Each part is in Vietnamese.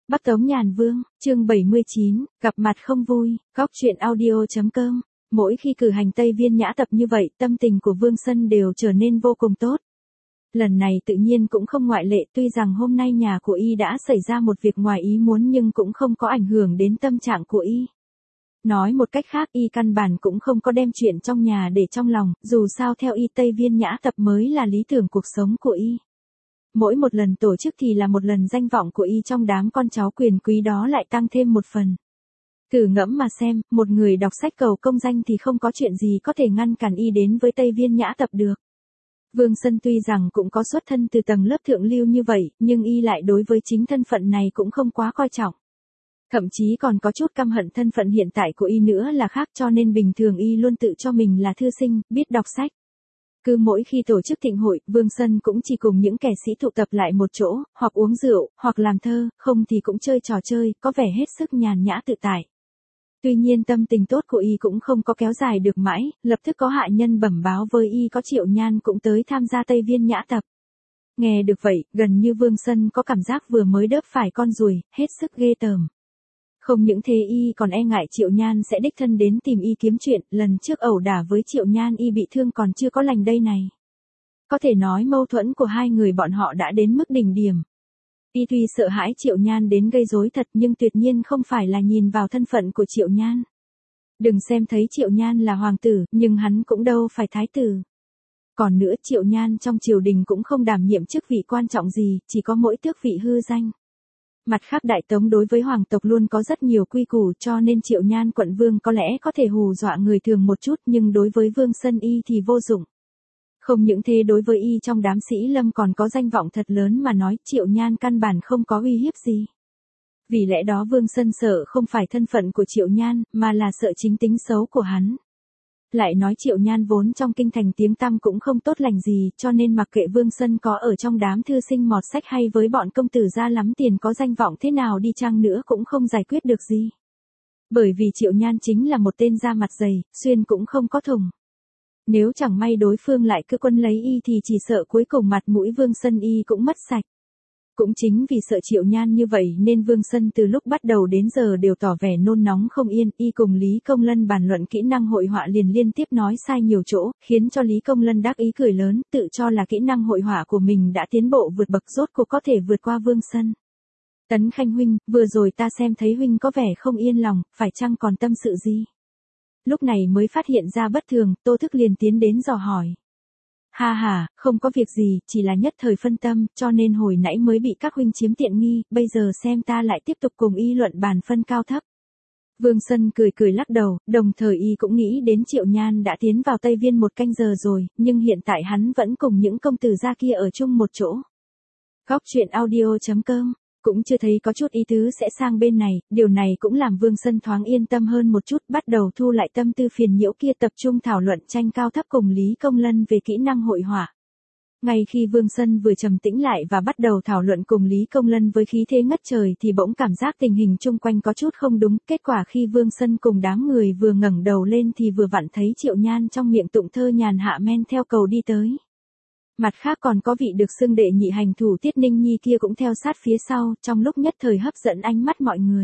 Bắc Tống Nhàn Vương, chương 79, gặp mặt không vui, góc truyện audio.com. Mỗi khi cử hành Tây Viên Nhã tập như vậy, tâm tình của Vương Sân đều trở nên vô cùng tốt. Lần này tự nhiên cũng không ngoại lệ, tuy rằng hôm nay nhà của y đã xảy ra một việc ngoài ý muốn nhưng cũng không có ảnh hưởng đến tâm trạng của y. Nói một cách khác, y căn bản cũng không có đem chuyện trong nhà để trong lòng, dù sao theo y Tây Viên Nhã tập mới là lý tưởng cuộc sống của y. Mỗi một lần tổ chức thì là một lần danh vọng của y trong đám con cháu quyền quý đó lại tăng thêm một phần. Thử ngẫm mà xem, một người đọc sách cầu công danh thì không có chuyện gì có thể ngăn cản y đến với Tây Viên Nhã tập được. Vương Sân tuy rằng cũng có xuất thân từ tầng lớp thượng lưu như vậy, nhưng y lại đối với chính thân phận này cũng không quá coi trọng. Thậm chí còn có chút căm hận thân phận hiện tại của y nữa là khác, cho nên bình thường y luôn tự cho mình là thư sinh, biết đọc sách. Cứ mỗi khi tổ chức thịnh hội, Vương Sân cũng chỉ cùng những kẻ sĩ tụ tập lại một chỗ, hoặc uống rượu, hoặc làm thơ, không thì cũng chơi trò chơi, có vẻ hết sức nhàn nhã tự tại. Tuy nhiên tâm tình tốt của y cũng không có kéo dài được mãi, lập tức có hạ nhân bẩm báo với y có Triệu Nhan cũng tới tham gia Tây Viên Nhã tập. Nghe được vậy, gần như Vương Sân có cảm giác vừa mới đớp phải con ruồi, hết sức ghê tởm. Không những thế y còn e ngại Triệu Nhan sẽ đích thân đến tìm y kiếm chuyện, lần trước ẩu đả với Triệu Nhan y bị thương còn chưa có lành đây này. Có thể nói mâu thuẫn của hai người bọn họ đã đến mức đỉnh điểm. Y tuy sợ hãi Triệu Nhan đến gây rối thật nhưng tuyệt nhiên không phải là nhìn vào thân phận của Triệu Nhan. Đừng xem thấy Triệu Nhan là hoàng tử, nhưng hắn cũng đâu phải thái tử. Còn nữa Triệu Nhan trong triều đình cũng không đảm nhiệm chức vị quan trọng gì, chỉ có mỗi tước vị hư danh. Mặt khác Đại Tống đối với hoàng tộc luôn có rất nhiều quy củ cho nên Triệu Nhan quận vương có lẽ có thể hù dọa người thường một chút nhưng đối với Vương Sân y thì vô dụng. Không những thế đối với y trong đám sĩ lâm còn có danh vọng thật lớn mà nói Triệu Nhan căn bản không có uy hiếp gì. Vì lẽ đó Vương Sân sợ không phải thân phận của Triệu Nhan mà là sợ chính tính xấu của hắn. Lại nói Triệu Nhan vốn trong kinh thành tiếng tăm cũng không tốt lành gì cho nên mặc kệ Vương Sân có ở trong đám thư sinh mọt sách hay với bọn công tử ra lắm tiền có danh vọng thế nào đi chăng nữa cũng không giải quyết được gì. Bởi vì Triệu Nhan chính là một tên da mặt dày, xuyên cũng không có thùng. Nếu chẳng may đối phương lại cứ quân lấy y thì chỉ sợ cuối cùng mặt mũi Vương Sân y cũng mất sạch. Cũng chính vì sợ Triệu Nhan như vậy nên Vương Sân từ lúc bắt đầu đến giờ đều tỏ vẻ nôn nóng không yên, y cùng Lý Công Lân bàn luận kỹ năng hội họa liền liên tiếp nói sai nhiều chỗ, khiến cho Lý Công Lân đắc ý cười lớn, tự cho là kỹ năng hội họa của mình đã tiến bộ vượt bậc rốt cuộc có thể vượt qua Vương Sân. Tấn Khanh huynh, vừa rồi ta xem thấy huynh có vẻ không yên lòng, phải chăng còn tâm sự gì? Lúc này mới phát hiện ra bất thường, Tô Thức liền tiến đến dò hỏi. Ha ha, không có việc gì, chỉ là nhất thời phân tâm, cho nên hồi nãy mới bị các huynh chiếm tiện nghi, bây giờ xem ta lại tiếp tục cùng y luận bàn phân cao thấp. Vương Sân cười cười lắc đầu, đồng thời y cũng nghĩ đến Triệu Nhan đã tiến vào Tây Viên một canh giờ rồi, nhưng hiện tại hắn vẫn cùng những công tử gia kia ở chung một chỗ. Góc truyện audio.com cũng chưa thấy có chút ý tứ sẽ sang bên này, điều này cũng làm Vương Sân thoáng yên tâm hơn một chút, bắt đầu thu lại tâm tư phiền nhiễu kia tập trung thảo luận tranh cao thấp cùng Lý Công Lân về kỹ năng hội họa. Ngay khi Vương Sân vừa trầm tĩnh lại và bắt đầu thảo luận cùng Lý Công Lân với khí thế ngất trời thì bỗng cảm giác tình hình chung quanh có chút không đúng, kết quả khi Vương Sân cùng đám người vừa ngẩng đầu lên thì vừa vặn thấy Triệu Nhan trong miệng tụng thơ nhàn hạ men theo cầu đi tới. Mặt khác còn có vị được xưng đệ nhị hành thủ Tiết Ninh Nhi kia cũng theo sát phía sau, trong lúc nhất thời hấp dẫn ánh mắt mọi người.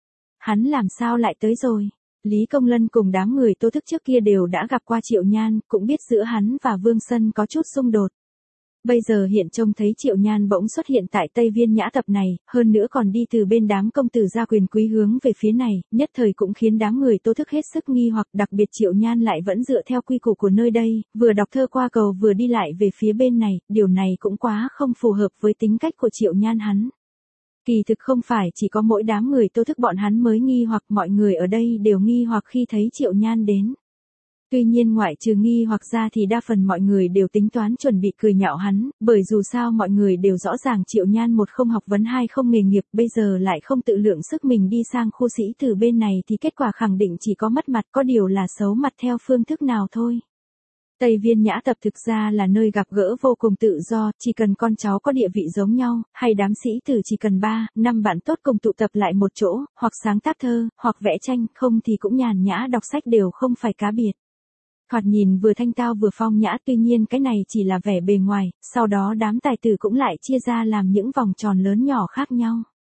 Hắn làm sao lại tới rồi? Lý Công Lân cùng đám người Tô Thức trước kia đều đã gặp qua Triệu Nhan, cũng biết giữa hắn và Vương Sân có chút xung đột. Bây giờ hiện trông thấy Triệu Nhan bỗng xuất hiện tại Tây Viên Nhã tập này, hơn nữa còn đi từ bên đám công tử gia quyền quý hướng về phía này, nhất thời cũng khiến đám người Tô Thức hết sức nghi hoặc, đặc biệt Triệu Nhan lại vẫn dựa theo quy củ của nơi đây, vừa đọc thơ qua cầu vừa đi lại về phía bên này, điều này cũng quá không phù hợp với tính cách của Triệu Nhan hắn. Kỳ thực không phải chỉ có mỗi đám người Tô Thức bọn hắn mới nghi hoặc, mọi người ở đây đều nghi hoặc khi thấy Triệu Nhan đến. Tuy nhiên ngoại trừ nghi hoặc ra thì đa phần mọi người đều tính toán chuẩn bị cười nhạo hắn, bởi dù sao mọi người đều rõ ràng Triệu Nhan một không học vấn hai không nghề nghiệp, bây giờ lại không tự lượng sức mình đi sang khu sĩ từ bên này thì kết quả khẳng định chỉ có mất mặt, có điều là xấu mặt theo phương thức nào thôi. Tây Viên Nhã tập thực ra là nơi gặp gỡ vô cùng tự do, chỉ cần con cháu có địa vị giống nhau, hay đám sĩ tử chỉ cần 3, 5 bạn tốt cùng tụ tập lại một chỗ, hoặc sáng tác thơ, hoặc vẽ tranh, không thì cũng nhàn nhã đọc sách đều không phải cá biệt. Thoạt nhìn vừa thanh tao vừa phong nhã, tuy nhiên cái này chỉ là vẻ bề ngoài, sau đó đám tài tử cũng lại chia ra làm những vòng tròn lớn nhỏ khác nhau.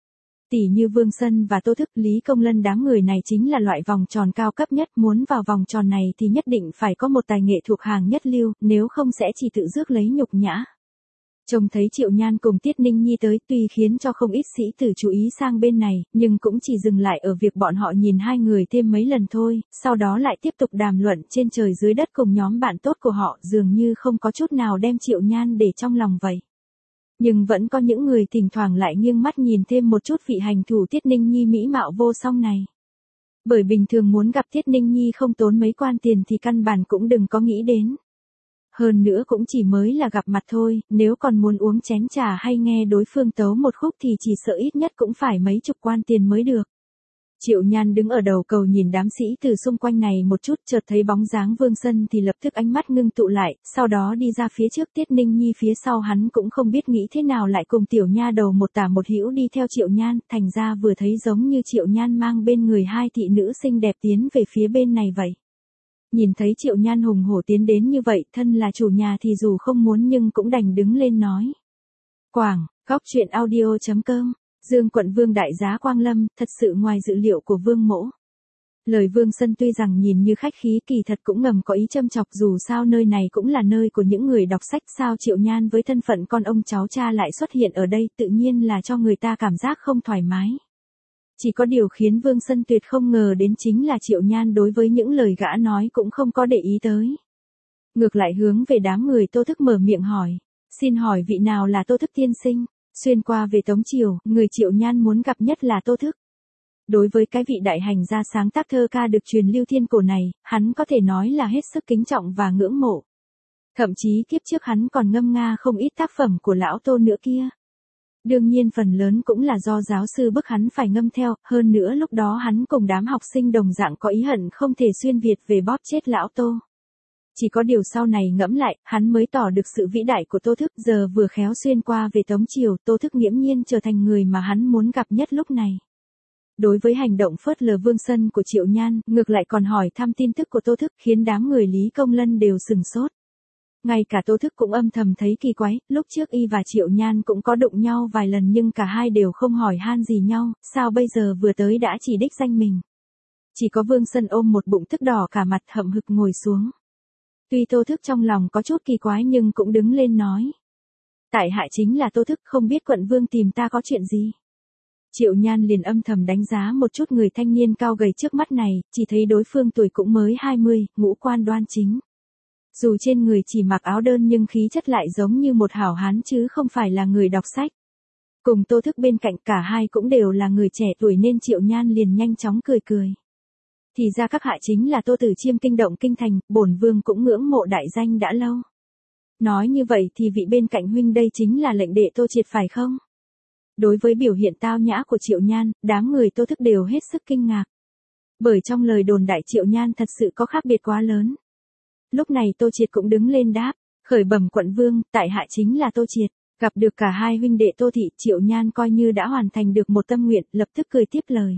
Tỷ như Vương Sân và Tô Thức, Lý Công Lân đám người này chính là loại vòng tròn cao cấp nhất, muốn vào vòng tròn này thì nhất định phải có một tài nghệ thuộc hàng nhất lưu, nếu không sẽ chỉ tự rước lấy nhục nhã. Trông thấy Triệu Nhan cùng Tiết Ninh Nhi tới tuy khiến cho không ít sĩ tử chú ý sang bên này, nhưng cũng chỉ dừng lại ở việc bọn họ nhìn hai người thêm mấy lần thôi, sau đó lại tiếp tục đàm luận trên trời dưới đất cùng nhóm bạn tốt của họ, dường như không có chút nào đem Triệu Nhan để trong lòng vậy. Nhưng vẫn có những người thỉnh thoảng lại nghiêng mắt nhìn thêm một chút vị hành thủ Tiết Ninh Nhi mỹ mạo vô song này. Bởi bình thường muốn gặp Tiết Ninh Nhi không tốn mấy quan tiền thì căn bản cũng đừng có nghĩ đến. Hơn nữa cũng chỉ mới là gặp mặt thôi, nếu còn muốn uống chén trà hay nghe đối phương tấu một khúc thì chỉ sợ ít nhất cũng phải mấy chục quan tiền mới được. Triệu Nhan đứng ở đầu cầu nhìn đám sĩ từ xung quanh này một chút, chợt thấy bóng dáng Vương Sân thì lập tức ánh mắt ngưng tụ lại, sau đó đi ra phía trước, Tiết Ninh Nhi phía sau hắn cũng không biết nghĩ thế nào lại cùng tiểu nha đầu một tả một hữu đi theo Triệu Nhan, thành ra vừa thấy giống như Triệu Nhan mang bên người hai thị nữ xinh đẹp tiến về phía bên này vậy. Nhìn thấy Triệu Nhan hùng hổ tiến đến như vậy, thân là chủ nhà thì dù không muốn nhưng cũng đành đứng lên nói. Quảng, góc truyện audio.com, Dương quận Vương đại giá Quang Lâm, thật sự ngoài dự liệu của Vương mỗ. Lời Vương Sân tuy rằng nhìn như khách khí, kỳ thật cũng ngầm có ý châm chọc, dù sao nơi này cũng là nơi của những người đọc sách, sao Triệu Nhan với thân phận con ông cháu cha lại xuất hiện ở đây, tự nhiên là cho người ta cảm giác không thoải mái. Chỉ có điều khiến Vương Sân tuyệt không ngờ đến chính là Triệu Nhan đối với những lời gã nói cũng không có để ý tới. Ngược lại hướng về đám người Tô Thức mở miệng hỏi, xin hỏi vị nào là Tô Thức tiên sinh? Xuyên qua về Tống Triều, người Triệu Nhan muốn gặp nhất là Tô Thức. Đối với cái vị đại hành gia sáng tác thơ ca được truyền lưu thiên cổ này, hắn có thể nói là hết sức kính trọng và ngưỡng mộ. Thậm chí kiếp trước hắn còn ngâm nga không ít tác phẩm của lão Tô nữa kia. Đương nhiên phần lớn cũng là do giáo sư bức hắn phải ngâm theo, hơn nữa lúc đó hắn cùng đám học sinh đồng dạng có ý hận không thể xuyên Việt về bóp chết lão Tô. Chỉ có điều sau này ngẫm lại, hắn mới tỏ được sự vĩ đại của Tô Thức, giờ vừa khéo xuyên qua về Tống Triều, Tô Thức nghiễm nhiên trở thành người mà hắn muốn gặp nhất lúc này. Đối với hành động phớt lờ Vương Sân của Triệu Nhan, ngược lại còn hỏi thăm tin tức của Tô Thức, khiến đám người Lý Công Lân đều sừng sốt. Ngay cả Tô Thức cũng âm thầm thấy kỳ quái, lúc trước y và Triệu Nhan cũng có đụng nhau vài lần nhưng cả hai đều không hỏi han gì nhau, sao bây giờ vừa tới đã chỉ đích danh mình. Chỉ có Vương Sân ôm một bụng tức đỏ cả mặt hậm hực ngồi xuống. Tuy Tô Thức trong lòng có chút kỳ quái nhưng cũng đứng lên nói. Tại hạ chính là Tô Thức, không biết quận Vương tìm ta có chuyện gì. Triệu Nhan liền âm thầm đánh giá một chút người thanh niên cao gầy trước mắt này, chỉ thấy đối phương tuổi cũng mới 20, ngũ quan đoan chính. Dù trên người chỉ mặc áo đơn nhưng khí chất lại giống như một hảo hán chứ không phải là người đọc sách. Cùng Tô Thức bên cạnh cả hai cũng đều là người trẻ tuổi nên Triệu Nhan liền nhanh chóng cười cười. Thì ra các hạ chính là Tô Tử Chiêm kinh động kinh thành, bổn vương cũng ngưỡng mộ đại danh đã lâu. Nói như vậy thì vị bên cạnh huynh đây chính là lệnh đệ Tô Triệt phải không? Đối với biểu hiện tao nhã của Triệu Nhan, đám người Tô Thức đều hết sức kinh ngạc. Bởi trong lời đồn đại Triệu Nhan thật sự có khác biệt quá lớn. Lúc này Tô Triệt cũng đứng lên đáp, khởi bẩm quận vương, tại hạ chính là Tô Triệt. Gặp được cả hai huynh đệ Tô Thị, Triệu Nhan coi như đã hoàn thành được một tâm nguyện, lập tức cười tiếp lời.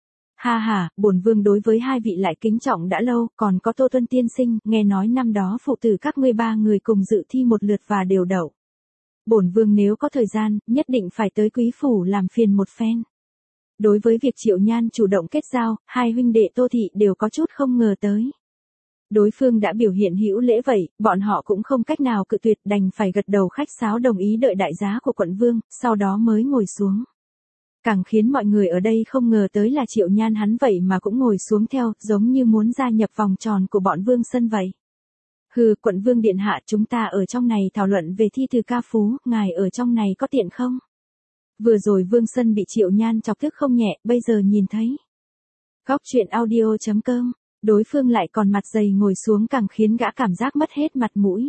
Ha ha, bổn vương đối với hai vị lại kính trọng đã lâu, còn có Tô Tuân tiên sinh, nghe nói năm đó phụ tử các ngươi ba người cùng dự thi một lượt và đều đậu. Bổn vương nếu có thời gian, nhất định phải tới quý phủ làm phiền một phen. Đối với việc Triệu Nhan chủ động kết giao, hai huynh đệ Tô Thị đều có chút không ngờ tới. Đối phương đã biểu hiện hữu lễ vậy, bọn họ cũng không cách nào cự tuyệt, đành phải gật đầu khách sáo đồng ý đợi đại giá của quận vương, sau đó mới ngồi xuống. Càng khiến mọi người ở đây không ngờ tới là Triệu Nhan hắn vậy mà cũng ngồi xuống theo, giống như muốn gia nhập vòng tròn của bọn Vương Sân vậy. Hừ, quận vương điện hạ, chúng ta ở trong này thảo luận về thi từ ca phú, ngài ở trong này có tiện không? Vừa rồi Vương Sân bị Triệu Nhan chọc tức không nhẹ, bây giờ nhìn thấy. Góc truyện audio.com, đối phương lại còn mặt dày ngồi xuống càng khiến gã cảm giác mất hết mặt mũi.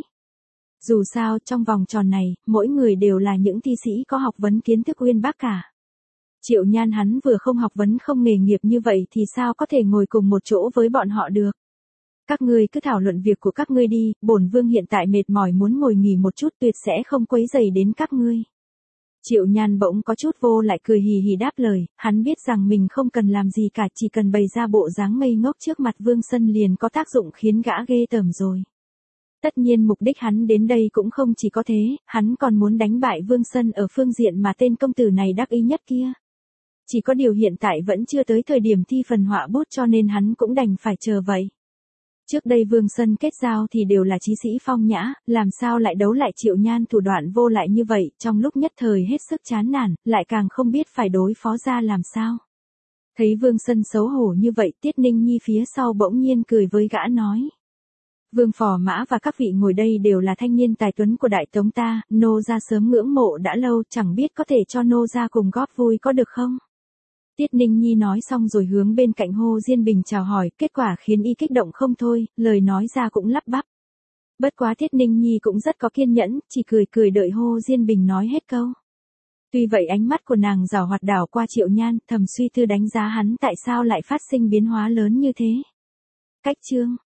Dù sao, trong vòng tròn này, mỗi người đều là những thi sĩ có học vấn kiến thức uyên bác cả. Triệu Nhan hắn vừa không học vấn không nghề nghiệp như vậy thì sao có thể ngồi cùng một chỗ với bọn họ được. Các ngươi cứ thảo luận việc của các ngươi đi, bổn vương hiện tại mệt mỏi muốn ngồi nghỉ một chút, tuyệt sẽ không quấy rầy đến các ngươi. Triệu Nhan bỗng có chút vô lại cười hì hì đáp lời, hắn biết rằng mình không cần làm gì cả, chỉ cần bày ra bộ dáng ngây ngốc trước mặt Vương Sân liền có tác dụng khiến gã ghê tởm rồi. Tất nhiên mục đích hắn đến đây cũng không chỉ có thế, hắn còn muốn đánh bại Vương Sân ở phương diện mà tên công tử này đắc ý nhất kia. Chỉ có điều hiện tại vẫn chưa tới thời điểm thi phần họa bút cho nên hắn cũng đành phải chờ vậy. Trước đây Vương Sân kết giao thì đều là chí sĩ phong nhã, làm sao lại đấu lại Triệu Nhan thủ đoạn vô lại như vậy, trong lúc nhất thời hết sức chán nản, lại càng không biết phải đối phó ra làm sao. Thấy Vương Sân xấu hổ như vậy, Tiết Ninh Nhi phía sau bỗng nhiên cười với gã nói. Vương Phò Mã và các vị ngồi đây đều là thanh niên tài tuấn của Đại Tống ta, nô gia sớm ngưỡng mộ đã lâu, chẳng biết có thể cho nô gia cùng góp vui có được không? Tiết Ninh Nhi nói xong rồi hướng bên cạnh Hồ Diên Bình chào hỏi, kết quả khiến y kích động không thôi, lời nói ra cũng lắp bắp. Bất quá Tiết Ninh Nhi cũng rất có kiên nhẫn, chỉ cười cười đợi Hồ Diên Bình nói hết câu. Tuy vậy ánh mắt của nàng giảo hoạt đảo qua Triệu Nhan, thầm suy tư đánh giá hắn tại sao lại phát sinh biến hóa lớn như thế. Cách chương